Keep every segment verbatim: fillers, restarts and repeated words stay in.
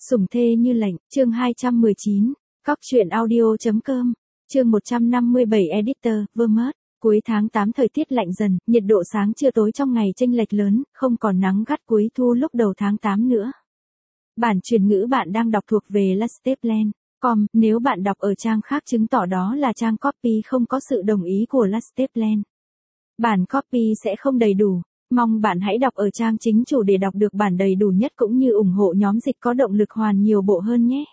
Sủng thê như lệnh, chương hai trăm mười chín, cóc truyện audio.com, chương một trăm năm mươi bảy Editor, Vermont. Cuối tháng tám thời tiết lạnh dần, nhiệt độ sáng trưa tối trong ngày chênh lệch lớn, không còn nắng gắt cuối thu lúc đầu tháng tám nữa. Bản truyền ngữ bạn đang đọc thuộc về Lasteplan chấm com, nếu bạn đọc ở trang khác chứng tỏ đó là trang copy không có sự đồng ý của Lasteplan. Bản copy sẽ không đầy đủ. Mong bạn hãy đọc ở trang chính chủ để đọc được bản đầy đủ nhất cũng như ủng hộ nhóm dịch có động lực hoàn nhiều bộ hơn nhé.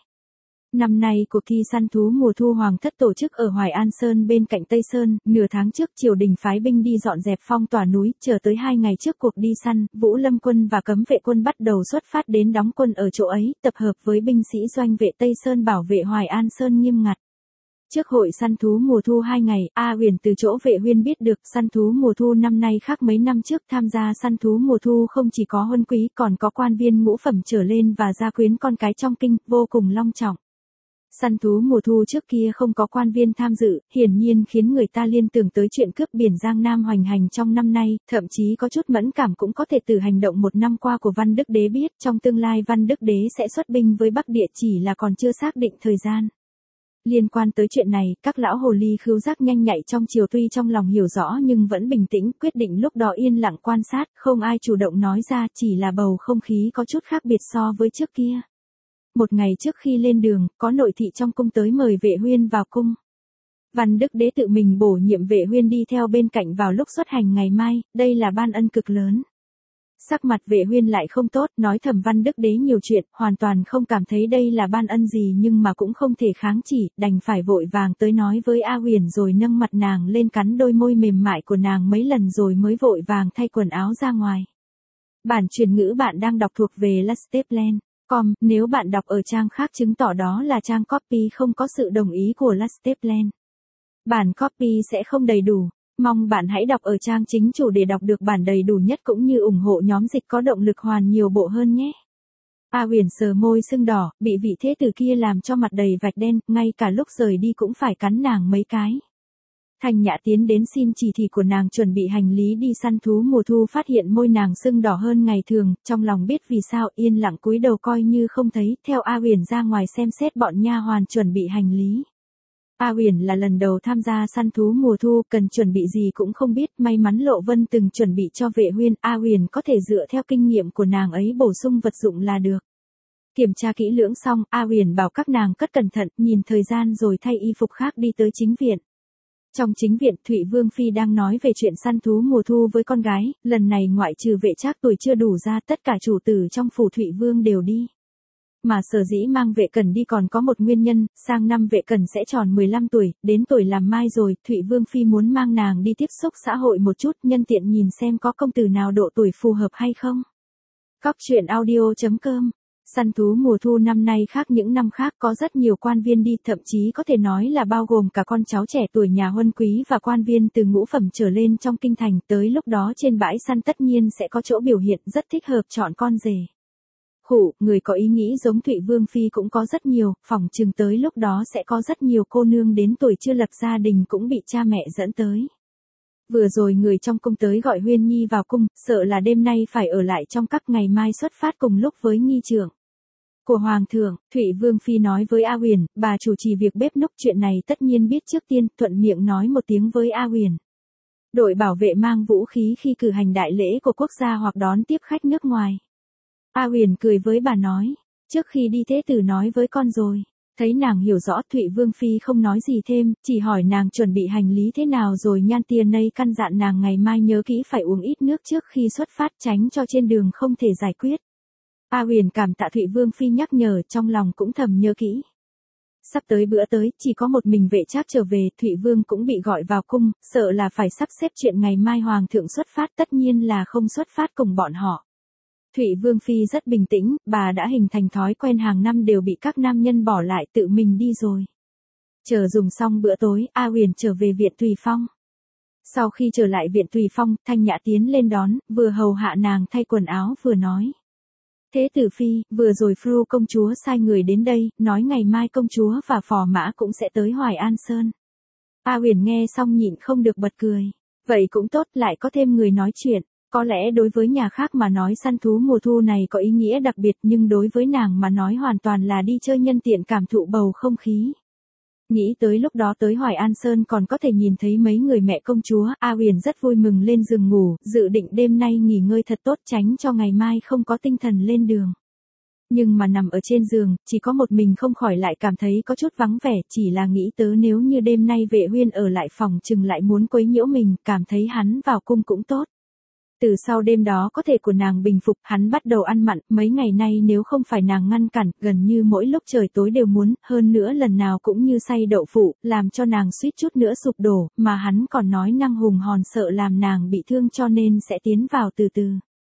Năm nay cuộc thi săn thú mùa thu Hoàng thất tổ chức ở Hoài An Sơn bên cạnh Tây Sơn, nửa tháng trước triều đình phái binh đi dọn dẹp phong tỏa núi, chờ tới hai ngày trước cuộc đi săn, Vũ Lâm quân và cấm vệ quân bắt đầu xuất phát đến đóng quân ở chỗ ấy, tập hợp với binh sĩ doanh vệ Tây Sơn bảo vệ Hoài An Sơn nghiêm ngặt. Trước hội săn thú mùa thu hai ngày, A Huyền từ chỗ vệ huyên biết được săn thú mùa thu năm nay khác mấy năm trước, tham gia săn thú mùa thu không chỉ có huân quý còn có quan viên ngũ phẩm trở lên và gia quyến con cái trong kinh, vô cùng long trọng. Săn thú mùa thu trước kia không có quan viên tham dự, hiển nhiên khiến người ta liên tưởng tới chuyện cướp biển Giang Nam hoành hành trong năm nay, thậm chí có chút mẫn cảm cũng có thể từ hành động một năm qua của Văn Đức Đế biết trong tương lai Văn Đức Đế sẽ xuất binh với Bắc Địa, chỉ là còn chưa xác định thời gian. Liên quan tới chuyện này, các lão hồ ly khứu giác nhanh nhạy trong triều tuy trong lòng hiểu rõ nhưng vẫn bình tĩnh, quyết định lúc đó yên lặng quan sát, không ai chủ động nói ra, chỉ là bầu không khí có chút khác biệt so với trước kia. Một ngày trước khi lên đường, có nội thị trong cung tới mời vệ huyên vào cung. Văn Đức Đế tự mình bổ nhiệm vệ huyên đi theo bên cạnh vào lúc xuất hành ngày mai, đây là ban ân cực lớn. Sắc mặt vệ huyên lại không tốt, nói thầm Văn Đức Đế nhiều chuyện, hoàn toàn không cảm thấy đây là ban ân gì nhưng mà cũng không thể kháng chỉ, đành phải vội vàng tới nói với A Huyền rồi nâng mặt nàng lên cắn đôi môi mềm mại của nàng mấy lần rồi mới vội vàng thay quần áo ra ngoài. Bản truyền ngữ bạn đang đọc thuộc về Lasteplan chấm com, nếu bạn đọc ở trang khác chứng tỏ đó là trang copy không có sự đồng ý của Lasteplan. Bản copy sẽ không đầy đủ. Mong bạn hãy đọc ở trang chính chủ để đọc được bản đầy đủ nhất cũng như ủng hộ nhóm dịch có động lực hoàn nhiều bộ hơn nhé. A Huyền sờ môi sưng đỏ, bị vị thế tử kia làm cho mặt đầy vạch đen, ngay cả lúc rời đi cũng phải cắn nàng mấy cái. Thanh Nhã tiến đến xin chỉ thị của nàng chuẩn bị hành lý đi săn thú mùa thu, phát hiện môi nàng sưng đỏ hơn ngày thường, trong lòng biết vì sao, yên lặng cúi đầu coi như không thấy, theo A Huyền ra ngoài xem xét bọn nha hoàn chuẩn bị hành lý. A Huyền là lần đầu tham gia săn thú mùa thu, cần chuẩn bị gì cũng không biết, may mắn Lộ Vân từng chuẩn bị cho vệ huyên, A Huyền có thể dựa theo kinh nghiệm của nàng ấy bổ sung vật dụng là được. Kiểm tra kỹ lưỡng xong, A Huyền bảo các nàng cất cẩn thận, nhìn thời gian rồi thay y phục khác đi tới chính viện. Trong chính viện, Thụy Vương Phi đang nói về chuyện săn thú mùa thu với con gái, lần này ngoại trừ vệ trác tuổi chưa đủ ra, tất cả chủ tử trong phủ Thụy Vương đều đi. Mà sở dĩ mang vệ cẩn đi còn có một nguyên nhân, sang năm vệ cẩn sẽ tròn mười lăm tuổi, đến tuổi làm mai rồi, Thụy Vương Phi muốn mang nàng đi tiếp xúc xã hội một chút, nhân tiện nhìn xem có công tử nào độ tuổi phù hợp hay không. Cóc truyện audio.com. Săn thú mùa thu năm nay khác những năm khác, có rất nhiều quan viên đi, thậm chí có thể nói là bao gồm cả con cháu trẻ tuổi nhà huân quý và quan viên từ ngũ phẩm trở lên trong kinh thành, tới lúc đó trên bãi săn tất nhiên sẽ có chỗ biểu hiện rất thích hợp chọn con rể. Khủ, người có ý nghĩ giống Thụy Vương Phi cũng có rất nhiều, phỏng chừng tới lúc đó sẽ có rất nhiều cô nương đến tuổi chưa lập gia đình cũng bị cha mẹ dẫn tới. Vừa rồi người trong cung tới gọi Huyên Nhi vào cung, sợ là đêm nay phải ở lại trong các ngày mai xuất phát cùng lúc với nghi trưởng của Hoàng thượng. Thụy Vương Phi nói với A Huyền, bà chủ trì việc bếp núc, chuyện này tất nhiên biết trước tiên, thuận miệng nói một tiếng với A Huyền. Đội bảo vệ mang vũ khí khi cử hành đại lễ của quốc gia hoặc đón tiếp khách nước ngoài. A Huyền cười với bà nói, trước khi đi thế tử nói với con rồi. Thấy nàng hiểu rõ, Thụy Vương Phi không nói gì thêm, chỉ hỏi nàng chuẩn bị hành lý thế nào rồi nhan tia nây căn dặn nàng ngày mai nhớ kỹ phải uống ít nước trước khi xuất phát, tránh cho trên đường không thể giải quyết. A Huyền cảm tạ Thụy Vương Phi nhắc nhở, trong lòng cũng thầm nhớ kỹ. Sắp tới bữa tới, chỉ có một mình vệ trác trở về, Thụy Vương cũng bị gọi vào cung, sợ là phải sắp xếp chuyện ngày mai Hoàng thượng xuất phát, tất nhiên là không xuất phát cùng bọn họ. Thụy Vương Phi rất bình tĩnh, bà đã hình thành thói quen hàng năm đều bị các nam nhân bỏ lại tự mình đi rồi. Chờ dùng xong bữa tối, A Huyền trở về viện Tùy Phong. Sau khi trở lại viện Tùy Phong, Thanh Nhã tiến lên đón, vừa hầu hạ nàng thay quần áo vừa nói. Thế tử Phi, vừa rồi Fru công chúa sai người đến đây, nói ngày mai công chúa và phò mã cũng sẽ tới Hoài An Sơn. A Huyền nghe xong nhịn không được bật cười. Vậy cũng tốt, lại có thêm người nói chuyện. Có lẽ đối với nhà khác mà nói săn thú mùa thu này có ý nghĩa đặc biệt nhưng đối với nàng mà nói hoàn toàn là đi chơi nhân tiện cảm thụ bầu không khí. Nghĩ tới lúc đó tới Hoài An Sơn còn có thể nhìn thấy mấy người mẹ công chúa, A Huyền rất vui mừng lên giường ngủ, dự định đêm nay nghỉ ngơi thật tốt tránh cho ngày mai không có tinh thần lên đường. Nhưng mà nằm ở trên giường, chỉ có một mình không khỏi lại cảm thấy có chút vắng vẻ, chỉ là nghĩ tớ nếu như đêm nay Vệ Huyên ở lại phòng chừng lại muốn quấy nhiễu mình, cảm thấy hắn vào cung cũng tốt. Từ sau đêm đó có thể của nàng bình phục, hắn bắt đầu ăn mặn, mấy ngày nay nếu không phải nàng ngăn cản, gần như mỗi lúc trời tối đều muốn, hơn nữa lần nào cũng như xay đậu phụ, làm cho nàng suýt chút nữa sụp đổ, mà hắn còn nói năng hùng hòn sợ làm nàng bị thương cho nên sẽ tiến vào từ từ.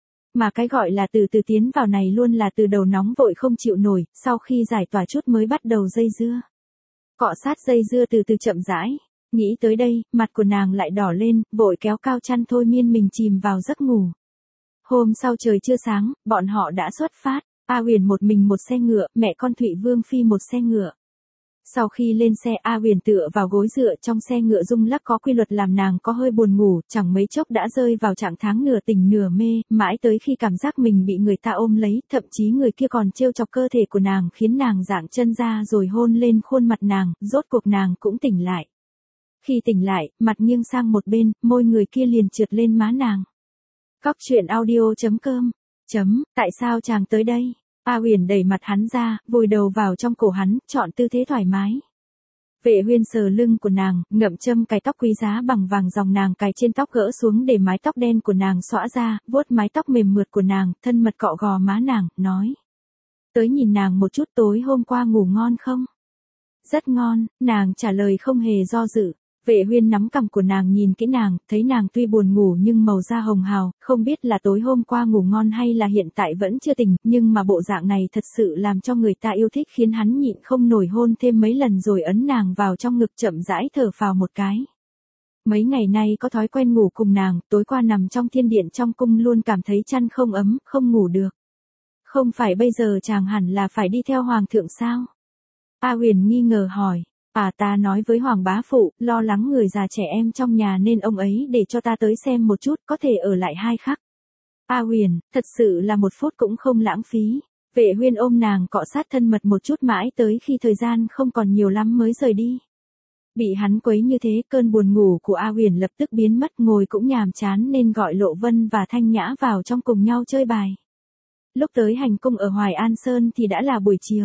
Mà cái gọi là từ từ tiến vào này luôn là từ đầu nóng vội không chịu nổi, sau khi giải tỏa chút mới bắt đầu dây dưa. Cọ sát dây dưa từ từ chậm rãi. Nghĩ tới đây, mặt của nàng lại đỏ lên, vội kéo cao chăn thôi miên mình chìm vào giấc ngủ. Hôm sau trời chưa sáng, bọn họ đã xuất phát, A Huyền một mình một xe ngựa, mẹ con Thụy Vương Phi một xe ngựa. Sau khi lên xe A Huyền tựa vào gối dựa trong xe ngựa rung lắc có quy luật làm nàng có hơi buồn ngủ, chẳng mấy chốc đã rơi vào trạng thái nửa tỉnh nửa mê, mãi tới khi cảm giác mình bị người ta ôm lấy, thậm chí người kia còn trêu chọc cơ thể của nàng khiến nàng dạng chân ra rồi hôn lên khuôn mặt nàng, rốt cuộc nàng cũng tỉnh lại. Khi tỉnh lại, mặt nghiêng sang một bên, môi người kia liền trượt lên má nàng. Cóc truyện audio chấm com chấm, tại sao chàng tới đây? A Huyền đẩy mặt hắn ra, vùi đầu vào trong cổ hắn, chọn tư thế thoải mái. Vệ Huyên sờ lưng của nàng, ngậm châm cài tóc quý giá bằng vàng dòng nàng cài trên tóc gỡ xuống để mái tóc đen của nàng xõa ra, vuốt mái tóc mềm mượt của nàng, thân mật cọ gò má nàng, nói. Tới nhìn nàng một chút tối hôm qua ngủ ngon không? Rất ngon, nàng trả lời không hề do dự. Vệ Huyên nắm cằm của nàng nhìn kỹ nàng, thấy nàng tuy buồn ngủ nhưng màu da hồng hào, không biết là tối hôm qua ngủ ngon hay là hiện tại vẫn chưa tỉnh, nhưng mà bộ dạng này thật sự làm cho người ta yêu thích khiến hắn nhịn không nổi hôn thêm mấy lần rồi ấn nàng vào trong ngực chậm rãi thở phào một cái. Mấy ngày nay có thói quen ngủ cùng nàng, tối qua nằm trong thiên điện trong cung luôn cảm thấy chăn không ấm, không ngủ được. Không phải bây giờ chàng hẳn là phải đi theo hoàng thượng sao? A Huyền nghi ngờ hỏi. À ta nói với Hoàng bá phụ, lo lắng người già trẻ em trong nhà nên ông ấy để cho ta tới xem một chút, có thể ở lại hai khắc. A Huyền, thật sự là một phút cũng không lãng phí. Vệ Huyên ôm nàng cọ sát thân mật một chút mãi tới khi thời gian không còn nhiều lắm mới rời đi. Bị hắn quấy như thế, cơn buồn ngủ của A Huyền lập tức biến mất, ngồi cũng nhàm chán nên gọi Lộ Vân và Thanh Nhã vào trong cùng nhau chơi bài. Lúc tới hành cung ở Hoài An Sơn thì đã là buổi chiều.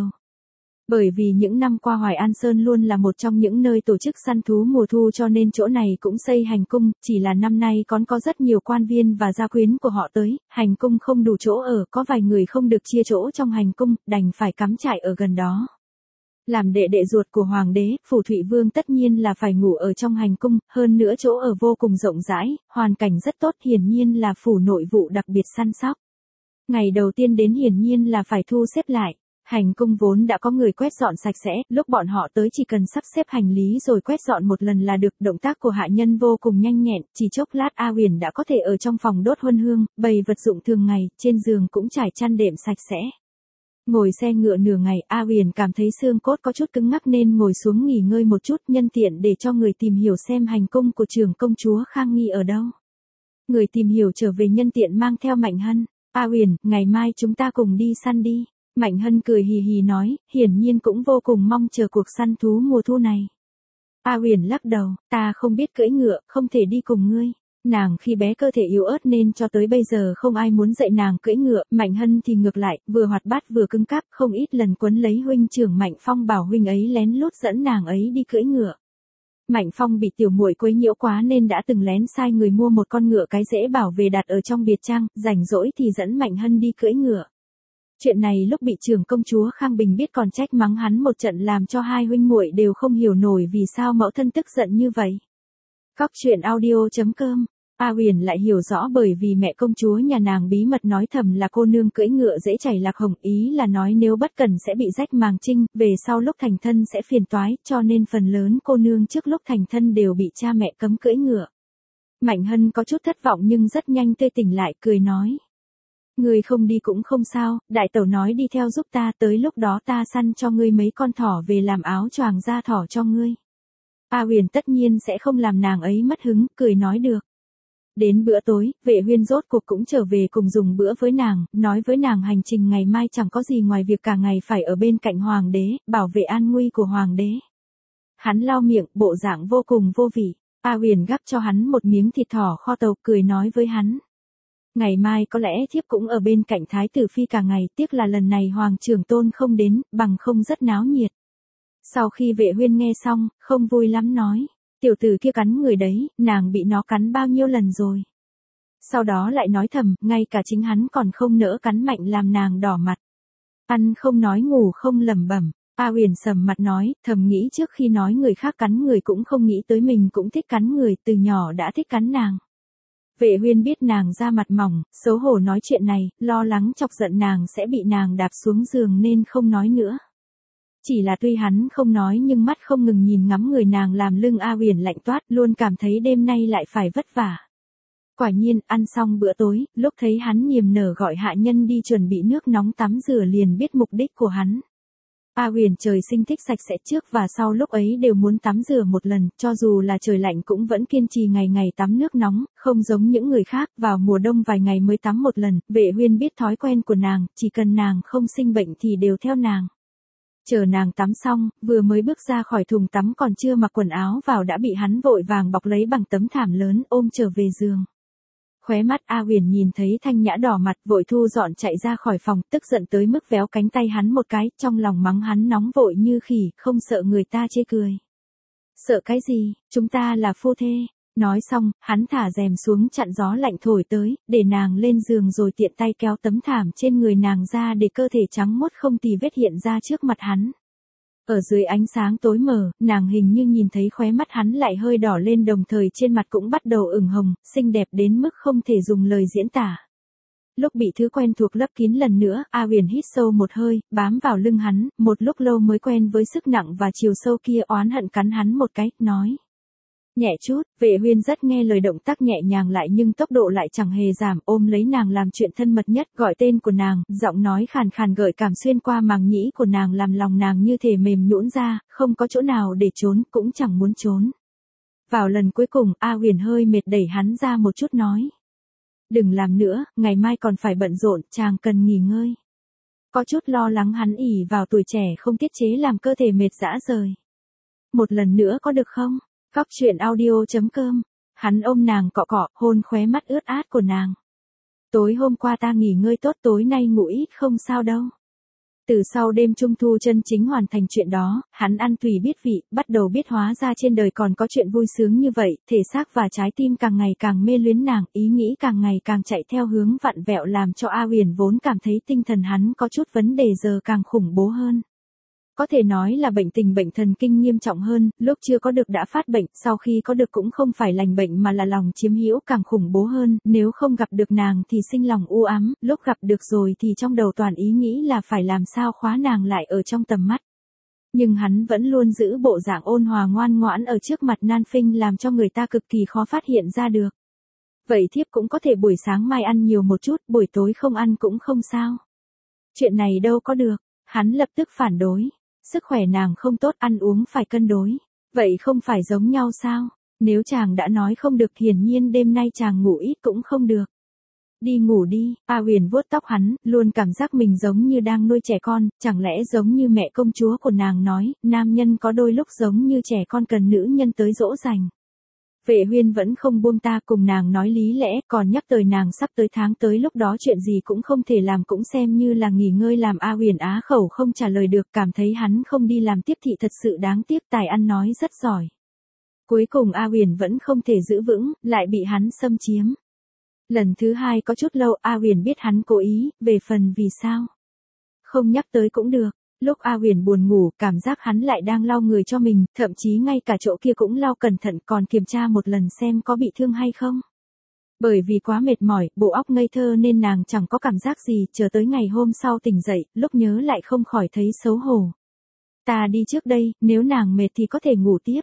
Bởi vì những năm qua Hoài An Sơn luôn là một trong những nơi tổ chức săn thú mùa thu cho nên chỗ này cũng xây hành cung, chỉ là năm nay còn có rất nhiều quan viên và gia quyến của họ tới, hành cung không đủ chỗ ở, có vài người không được chia chỗ trong hành cung, đành phải cắm trại ở gần đó. Làm đệ đệ ruột của hoàng đế, Phủ Thụy Vương tất nhiên là phải ngủ ở trong hành cung, hơn nữa chỗ ở vô cùng rộng rãi, hoàn cảnh rất tốt, hiển nhiên là phủ nội vụ đặc biệt săn sóc. Ngày đầu tiên đến hiển nhiên là phải thu xếp lại. Hành cung vốn đã có người quét dọn sạch sẽ, lúc bọn họ tới chỉ cần sắp xếp hành lý rồi quét dọn một lần là được, động tác của hạ nhân vô cùng nhanh nhẹn, chỉ chốc lát A Huyền đã có thể ở trong phòng đốt huân hương, bày vật dụng thường ngày, trên giường cũng trải chăn đệm sạch sẽ. Ngồi xe ngựa nửa ngày, A Huyền cảm thấy xương cốt có chút cứng ngắc nên ngồi xuống nghỉ ngơi một chút, nhân tiện để cho người tìm hiểu xem hành cung của trưởng công chúa Khang Nghi ở đâu. Người tìm hiểu trở về nhân tiện mang theo Mạnh Hân. A Huyền, ngày mai chúng ta cùng đi săn đi. Mạnh Hân cười hì hì nói, hiển nhiên cũng vô cùng mong chờ cuộc săn thú mùa thu này. A Huyền lắc đầu, ta không biết cưỡi ngựa, không thể đi cùng ngươi. Nàng khi bé cơ thể yếu ớt nên cho tới bây giờ không ai muốn dạy nàng cưỡi ngựa, Mạnh Hân thì ngược lại, vừa hoạt bát vừa cứng cáp, không ít lần quấn lấy huynh trưởng Mạnh Phong bảo huynh ấy lén lút dẫn nàng ấy đi cưỡi ngựa. Mạnh Phong bị tiểu muội quấy nhiễu quá nên đã từng lén sai người mua một con ngựa cái dễ bảo về đặt ở trong biệt trang, rảnh rỗi thì dẫn Mạnh Hân đi cưỡi ngựa. Chuyện này lúc bị trưởng công chúa Khang Bình biết còn trách mắng hắn một trận làm cho hai huynh muội đều không hiểu nổi vì sao mẫu thân tức giận như vậy. Cóc truyện audio chấm com A Huyền lại hiểu rõ bởi vì mẹ công chúa nhà nàng bí mật nói thầm là cô nương cưỡi ngựa dễ chảy lạc hồng, ý là nói nếu bất cẩn sẽ bị rách màng trinh, về sau lúc thành thân sẽ phiền toái, cho nên phần lớn cô nương trước lúc thành thân đều bị cha mẹ cấm cưỡi ngựa. Mạnh Hân có chút thất vọng nhưng rất nhanh tươi tỉnh lại, cười nói. Ngươi không đi cũng không sao, đại tẩu nói đi theo giúp ta, tới lúc đó ta săn cho ngươi mấy con thỏ về làm áo choàng da thỏ cho ngươi. A Huyền tất nhiên sẽ không làm nàng ấy mất hứng, cười nói được. Đến bữa tối, Vệ Huyên rốt cuộc cũng trở về cùng dùng bữa với nàng, nói với nàng hành trình ngày mai chẳng có gì ngoài việc cả ngày phải ở bên cạnh hoàng đế, bảo vệ an nguy của hoàng đế. Hắn lau miệng, bộ dạng vô cùng vô vị. A Huyền gắp cho hắn một miếng thịt thỏ kho tàu, cười nói với hắn. Ngày mai có lẽ thiếp cũng ở bên cạnh Thái tử Phi cả ngày, tiếc là lần này Hoàng trưởng tôn không đến, bằng không rất náo nhiệt. Sau khi Vệ Huyên nghe xong, không vui lắm nói. Tiểu tử kia cắn người đấy, nàng bị nó cắn bao nhiêu lần rồi. Sau đó lại nói thầm, ngay cả chính hắn còn không nỡ cắn mạnh làm nàng đỏ mặt. Ăn không nói ngủ không lẩm bẩm. A Huyền sầm mặt nói, thầm nghĩ trước khi nói người khác cắn người cũng không nghĩ tới mình cũng thích cắn người, từ nhỏ đã thích cắn nàng. Vệ Huyên biết nàng da mặt mỏng, xấu hổ nói chuyện này, lo lắng chọc giận nàng sẽ bị nàng đạp xuống giường nên không nói nữa. Chỉ là tuy hắn không nói nhưng mắt không ngừng nhìn ngắm người nàng làm lưng A Huyền lạnh toát, luôn cảm thấy đêm nay lại phải vất vả. Quả nhiên, ăn xong bữa tối, lúc thấy hắn niềm nở gọi hạ nhân đi chuẩn bị nước nóng tắm rửa liền biết mục đích của hắn. A Huyền trời sinh thích sạch sẽ, trước và sau lúc ấy đều muốn tắm rửa một lần, cho dù là trời lạnh cũng vẫn kiên trì ngày ngày tắm nước nóng, không giống những người khác, vào mùa đông vài ngày mới tắm một lần. Vệ Huyên biết thói quen của nàng, chỉ cần nàng không sinh bệnh thì đều theo nàng. Chờ nàng tắm xong, vừa mới bước ra khỏi thùng tắm còn chưa mặc quần áo vào đã bị hắn vội vàng bọc lấy bằng tấm thảm lớn ôm trở về giường. Khóe mắt A Huyền nhìn thấy Thanh Nhã đỏ mặt, vội thu dọn chạy ra khỏi phòng, tức giận tới mức véo cánh tay hắn một cái, trong lòng mắng hắn nóng vội như khỉ, không sợ người ta chê cười. Sợ cái gì, chúng ta là phu thê. Nói xong, hắn thả rèm xuống chặn gió lạnh thổi tới, để nàng lên giường rồi tiện tay kéo tấm thảm trên người nàng ra để cơ thể trắng mốt không tì vết hiện ra trước mặt hắn. Ở dưới ánh sáng tối mờ, nàng hình như nhìn thấy khóe mắt hắn lại hơi đỏ lên, đồng thời trên mặt cũng bắt đầu ửng hồng, xinh đẹp đến mức không thể dùng lời diễn tả. Lúc bị thứ quen thuộc lấp kín lần nữa, A Huyền hít sâu một hơi, bám vào lưng hắn, một lúc lâu mới quen với sức nặng và chiều sâu kia, oán hận cắn hắn một cái, nói. Nhẹ chút. Vệ Huyên rất nghe lời, động tác nhẹ nhàng lại nhưng tốc độ lại chẳng hề giảm, ôm lấy nàng làm chuyện thân mật nhất, gọi tên của nàng, giọng nói khàn khàn gợi cảm xuyên qua màng nhĩ của nàng làm lòng nàng như thể mềm nhũn ra, không có chỗ nào để trốn, cũng chẳng muốn trốn. Vào lần cuối cùng, A Huyền hơi mệt đẩy hắn ra một chút nói. Đừng làm nữa, ngày mai còn phải bận rộn, chàng cần nghỉ ngơi. Có chút lo lắng hắn ỉ vào tuổi trẻ không tiết chế làm cơ thể mệt rã rời. Một lần nữa có được không? Góc truyện audio chấm com. Hắn ôm nàng cọ cọ, hôn khóe mắt ướt át của nàng. Tối hôm qua ta nghỉ ngơi tốt, tối nay ngủ ít không sao đâu. Từ sau đêm trung thu chân chính hoàn thành chuyện đó, hắn ăn tùy biết vị, bắt đầu biết hóa ra trên đời còn có chuyện vui sướng như vậy, thể xác và trái tim càng ngày càng mê luyến nàng, ý nghĩ càng ngày càng chạy theo hướng vặn vẹo làm cho A Huyền vốn cảm thấy tinh thần hắn có chút vấn đề giờ càng khủng bố hơn. Có thể nói là bệnh tình bệnh thần kinh nghiêm trọng hơn, lúc chưa có được đã phát bệnh, sau khi có được cũng không phải lành bệnh mà là lòng chiếm hữu càng khủng bố hơn, nếu không gặp được nàng thì sinh lòng u ám, lúc gặp được rồi thì trong đầu toàn ý nghĩ là phải làm sao khóa nàng lại ở trong tầm mắt. Nhưng hắn vẫn luôn giữ bộ dạng ôn hòa ngoan ngoãn ở trước mặt nan phinh làm cho người ta cực kỳ khó phát hiện ra được. Vậy thiếp cũng có thể buổi sáng mai ăn nhiều một chút, buổi tối không ăn cũng không sao. Chuyện này đâu có được, hắn lập tức phản đối. Sức khỏe nàng không tốt, ăn uống phải cân đối. Vậy không phải giống nhau sao? Nếu chàng đã nói không được, hiển nhiên đêm nay chàng ngủ ít cũng không được. Đi ngủ đi. A Huyền vuốt tóc hắn, luôn cảm giác mình giống như đang nuôi trẻ con, chẳng lẽ giống như mẹ công chúa của nàng nói, nam nhân có đôi lúc giống như trẻ con cần nữ nhân tới dỗ dành. Vệ Huyên vẫn không buông ta, cùng nàng nói lý lẽ, còn nhắc tới nàng sắp tới tháng tới, lúc đó chuyện gì cũng không thể làm, cũng xem như là nghỉ ngơi, làm A Huyền á khẩu không trả lời được, cảm thấy hắn không đi làm tiếp thị thật sự đáng tiếc, tài ăn nói rất giỏi. Cuối cùng A Huyền vẫn không thể giữ vững, lại bị hắn xâm chiếm. Lần thứ hai có chút lâu, A Huyền biết hắn cố ý, về phần vì sao. Không nhắc tới cũng được. Lúc A Huyền buồn ngủ, cảm giác hắn lại đang lau người cho mình, thậm chí ngay cả chỗ kia cũng lau cẩn thận, còn kiểm tra một lần xem có bị thương hay không. Bởi vì quá mệt mỏi, bộ óc ngây thơ nên nàng chẳng có cảm giác gì, chờ tới ngày hôm sau tỉnh dậy, lúc nhớ lại không khỏi thấy xấu hổ. Ta đi trước đây, nếu nàng mệt thì có thể ngủ tiếp.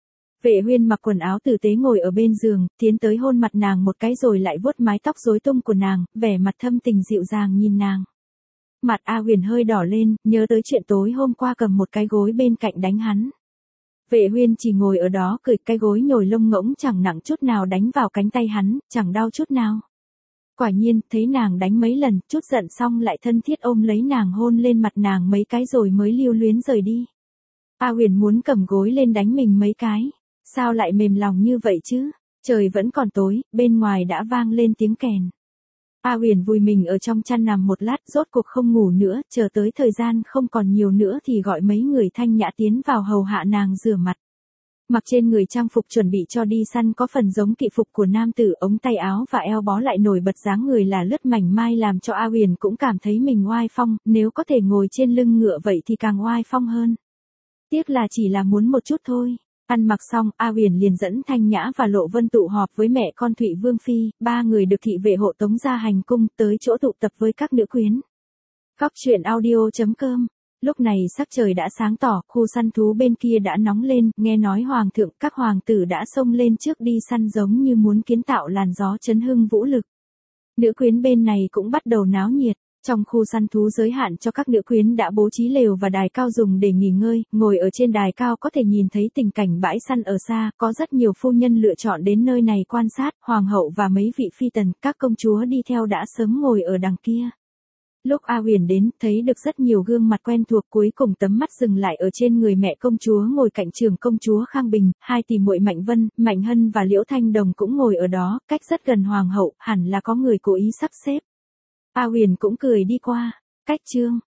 Vệ Huyên mặc quần áo tử tế ngồi ở bên giường, tiến tới hôn mặt nàng một cái rồi lại vuốt mái tóc rối tung của nàng, vẻ mặt thâm tình dịu dàng nhìn nàng. Mặt A Huyền hơi đỏ lên, nhớ tới chuyện tối hôm qua cầm một cái gối bên cạnh đánh hắn. Vệ Huyên chỉ ngồi ở đó cười, cái gối nhồi lông ngỗng chẳng nặng chút nào đánh vào cánh tay hắn, chẳng đau chút nào. Quả nhiên, thấy nàng đánh mấy lần, chút giận xong lại thân thiết ôm lấy nàng hôn lên mặt nàng mấy cái rồi mới lưu luyến rời đi. A Huyền muốn cầm gối lên đánh mình mấy cái. Sao lại mềm lòng như vậy chứ? Trời vẫn còn tối, bên ngoài đã vang lên tiếng kèn. A Huyền vùi mình ở trong chăn nằm một lát, rốt cuộc không ngủ nữa, chờ tới thời gian không còn nhiều nữa thì gọi mấy người thanh nhã tiến vào hầu hạ nàng rửa mặt. Mặc trên người trang phục chuẩn bị cho đi săn có phần giống kỵ phục của nam tử, ống tay áo và eo bó lại nổi bật dáng người là lướt mảnh mai làm cho A Huyền cũng cảm thấy mình oai phong, nếu có thể ngồi trên lưng ngựa vậy thì càng oai phong hơn. Tiếc là chỉ là muốn một chút thôi. Ăn mặc xong, A Huyền liền dẫn Thanh Nhã và Lộ Vân tụ họp với mẹ con Thụy Vương Phi, ba người được thị vệ hộ tống ra hành cung, tới chỗ tụ tập với các nữ quyến. Góc truyện audio chấm com. Lúc này sắc trời đã sáng tỏ, khu săn thú bên kia đã nóng lên, nghe nói hoàng thượng, các hoàng tử đã xông lên trước đi săn giống như muốn kiến tạo làn gió chấn hưng vũ lực. Nữ quyến bên này cũng bắt đầu náo nhiệt. Trong khu săn thú giới hạn cho các nữ quyến đã bố trí lều và đài cao dùng để nghỉ ngơi, ngồi ở trên đài cao có thể nhìn thấy tình cảnh bãi săn ở xa, có rất nhiều phu nhân lựa chọn đến nơi này quan sát, hoàng hậu và mấy vị phi tần, các công chúa đi theo đã sớm ngồi ở đằng kia. Lúc A Huyền đến, thấy được rất nhiều gương mặt quen thuộc, cuối cùng tấm mắt dừng lại ở trên người mẹ công chúa ngồi cạnh trưởng công chúa Khang Bình, hai tỷ muội Mạnh Vân, Mạnh Hân và Liễu Thanh Đồng cũng ngồi ở đó, cách rất gần hoàng hậu, hẳn là có người cố ý sắp xếp. A Huyền cũng cười đi qua, cách chương.